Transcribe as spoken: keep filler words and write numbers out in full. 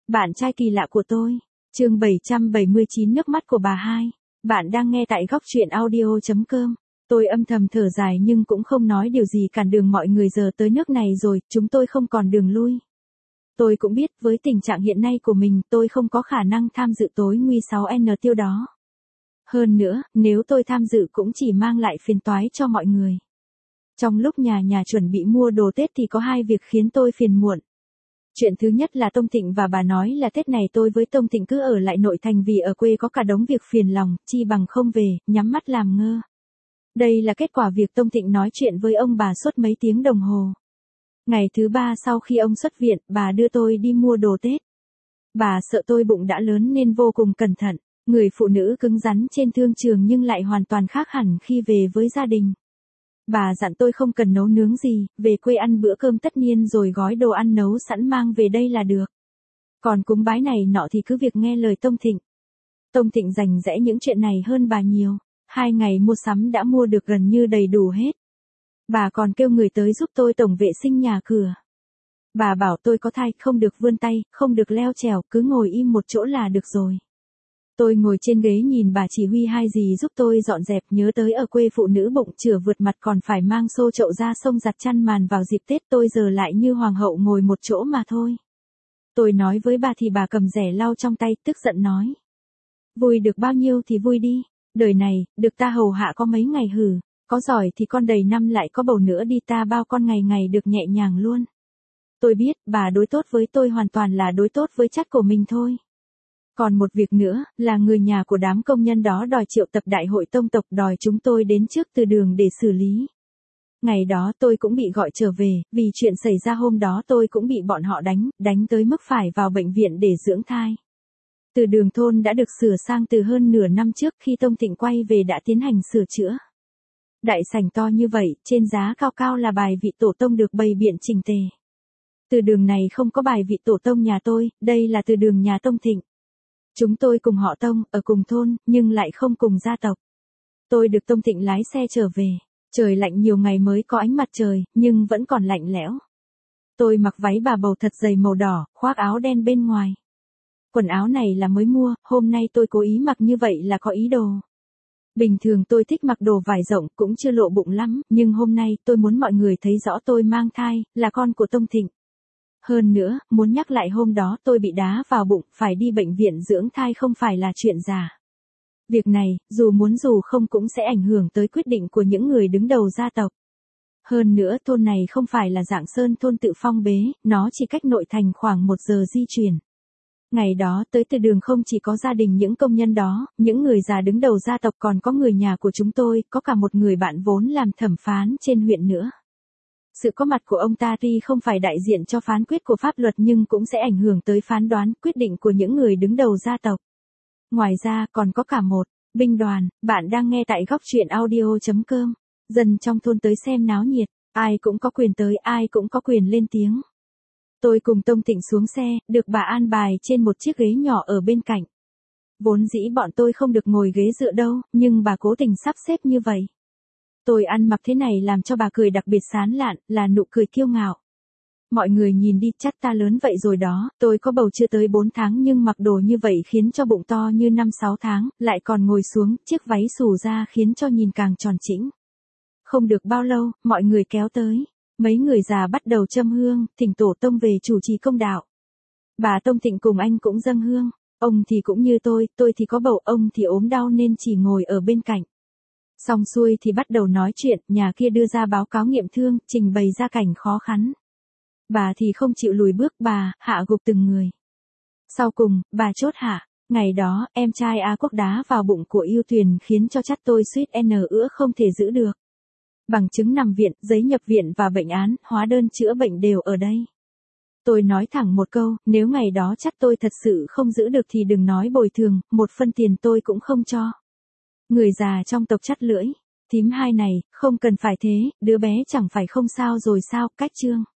Bạn trai kỳ lạ của tôi. Chương bảy trăm bảy mươi chín nước mắt của bà hai. Bạn đang nghe tại góc truyện audio chấm com. Tôi âm thầm thở dài nhưng cũng không nói điều gì cản đường mọi người, giờ tới nước này rồi, chúng tôi không còn đường lui. Tôi cũng biết với tình trạng hiện nay của mình tôi không có khả năng tham dự tối nguy sáu N tiêu đó. Hơn nữa, nếu tôi tham dự cũng chỉ mang lại phiền toái cho mọi người. Trong lúc nhà nhà chuẩn bị mua đồ Tết thì có hai việc khiến tôi phiền muộn. Chuyện thứ nhất là Tông Thịnh và bà nói là Tết này tôi với Tông Thịnh cứ ở lại nội thành vì ở quê có cả đống việc phiền lòng, chi bằng không về, nhắm mắt làm ngơ. Đây là kết quả việc Tông Thịnh nói chuyện với ông bà suốt mấy tiếng đồng hồ. Ngày thứ ba sau khi ông xuất viện, bà đưa tôi đi mua đồ Tết. Bà sợ tôi bụng đã lớn nên vô cùng cẩn thận, người phụ nữ cứng rắn trên thương trường nhưng lại hoàn toàn khác hẳn khi về với gia đình. Bà dặn tôi không cần nấu nướng gì, về quê ăn bữa cơm tất niên rồi gói đồ ăn nấu sẵn mang về đây là được. Còn cúng bái này nọ thì cứ việc nghe lời Tông Thịnh. Tông Thịnh rành rẽ những chuyện này hơn bà nhiều. Hai ngày mua sắm đã mua được gần như đầy đủ hết. Bà còn kêu người tới giúp tôi tổng vệ sinh nhà cửa. Bà bảo tôi có thai, không được vươn tay, không được leo trèo, cứ ngồi im một chỗ là được rồi. Tôi ngồi trên ghế nhìn bà chỉ huy hai dì giúp tôi dọn dẹp, nhớ tới ở quê phụ nữ bụng chửa vượt mặt còn phải mang xô chậu ra sông giặt chăn màn vào dịp Tết, tôi giờ lại như hoàng hậu ngồi một chỗ mà thôi. Tôi nói với bà thì bà cầm rẻ lau trong tay, tức giận nói. Vui được bao nhiêu thì vui đi, đời này, được ta hầu hạ có mấy ngày hử, có giỏi thì con đầy năm lại có bầu nữa đi, ta bao con ngày ngày được nhẹ nhàng luôn. Tôi biết, bà đối tốt với tôi hoàn toàn là đối tốt với chất của mình thôi. Còn một việc nữa, là người nhà của đám công nhân đó đòi triệu tập đại hội tông tộc, đòi chúng tôi đến trước từ đường để xử lý. Ngày đó tôi cũng bị gọi trở về, vì chuyện xảy ra hôm đó tôi cũng bị bọn họ đánh, đánh tới mức phải vào bệnh viện để dưỡng thai. Từ đường thôn đã được sửa sang từ hơn nửa năm trước, khi Tông Thịnh quay về đã tiến hành sửa chữa. Đại sảnh to như vậy, trên giá cao cao là bài vị tổ tông được bày biện chỉnh tề. Từ đường này không có bài vị tổ tông nhà tôi, đây là từ đường nhà Tông Thịnh. Chúng tôi cùng họ Tông, ở cùng thôn, nhưng lại không cùng gia tộc. Tôi được Tông Thịnh lái xe trở về. Trời lạnh nhiều ngày mới có ánh mặt trời, nhưng vẫn còn lạnh lẽo. Tôi mặc váy bà bầu thật dày màu đỏ, khoác áo đen bên ngoài. Quần áo này là mới mua, hôm nay tôi cố ý mặc như vậy là có ý đồ. Bình thường tôi thích mặc đồ vải rộng, cũng chưa lộ bụng lắm, nhưng hôm nay tôi muốn mọi người thấy rõ tôi mang thai, là con của Tông Thịnh. Hơn nữa, muốn nhắc lại hôm đó tôi bị đá vào bụng, phải đi bệnh viện dưỡng thai không phải là chuyện giả. Việc này, dù muốn dù không cũng sẽ ảnh hưởng tới quyết định của những người đứng đầu gia tộc. Hơn nữa thôn này không phải là dạng sơn thôn tự phong bế, nó chỉ cách nội thành khoảng một giờ di chuyển. Ngày đó tới từ đường không chỉ có gia đình những công nhân đó, những người già đứng đầu gia tộc, còn có người nhà của chúng tôi, có cả một người bạn vốn làm thẩm phán trên huyện nữa. Sự có mặt của ông ta tuy không phải đại diện cho phán quyết của pháp luật nhưng cũng sẽ ảnh hưởng tới phán đoán, quyết định của những người đứng đầu gia tộc. Ngoài ra còn có cả một binh đoàn. Bạn đang nghe tại góc truyện audio chấm com. Dân trong thôn tới xem náo nhiệt, ai cũng có quyền tới, ai cũng có quyền lên tiếng. Tôi cùng Tông Thịnh xuống xe, được bà an bài trên một chiếc ghế nhỏ ở bên cạnh. Vốn dĩ bọn tôi không được ngồi ghế dựa đâu, nhưng bà cố tình sắp xếp như vậy. Tôi ăn mặc thế này làm cho bà cười đặc biệt sán lạn, là nụ cười kiêu ngạo. Mọi người nhìn đi, chắc ta lớn vậy rồi đó, tôi có bầu chưa tới bốn tháng nhưng mặc đồ như vậy khiến cho bụng to như năm sáu tháng, lại còn ngồi xuống, chiếc váy xù ra khiến cho nhìn càng tròn chỉnh. Không được bao lâu, mọi người kéo tới. Mấy người già bắt đầu châm hương, thỉnh tổ tông về chủ trì công đạo. Bà Tông Thịnh cùng anh cũng dâng hương. Ông thì cũng như tôi, tôi thì có bầu, ông thì ốm đau nên chỉ ngồi ở bên cạnh. Xong xuôi thì bắt đầu nói chuyện, nhà kia đưa ra báo cáo nghiệm thương, trình bày ra cảnh khó khăn. Bà thì không chịu lùi bước, bà hạ gục từng người. Sau cùng, bà chốt hạ. Ngày đó, em trai A Quốc đá vào bụng của Yêu Tuyền khiến cho chắc tôi suýt n nữa không thể giữ được. Bằng chứng nằm viện, giấy nhập viện và bệnh án, hóa đơn chữa bệnh đều ở đây. Tôi nói thẳng một câu, nếu ngày đó chắc tôi thật sự không giữ được thì đừng nói bồi thường, một phân tiền tôi cũng không cho. Người già trong tộc chắt lưỡi, thím hai này, không cần phải thế, đứa bé chẳng phải không sao rồi sao, cách chương.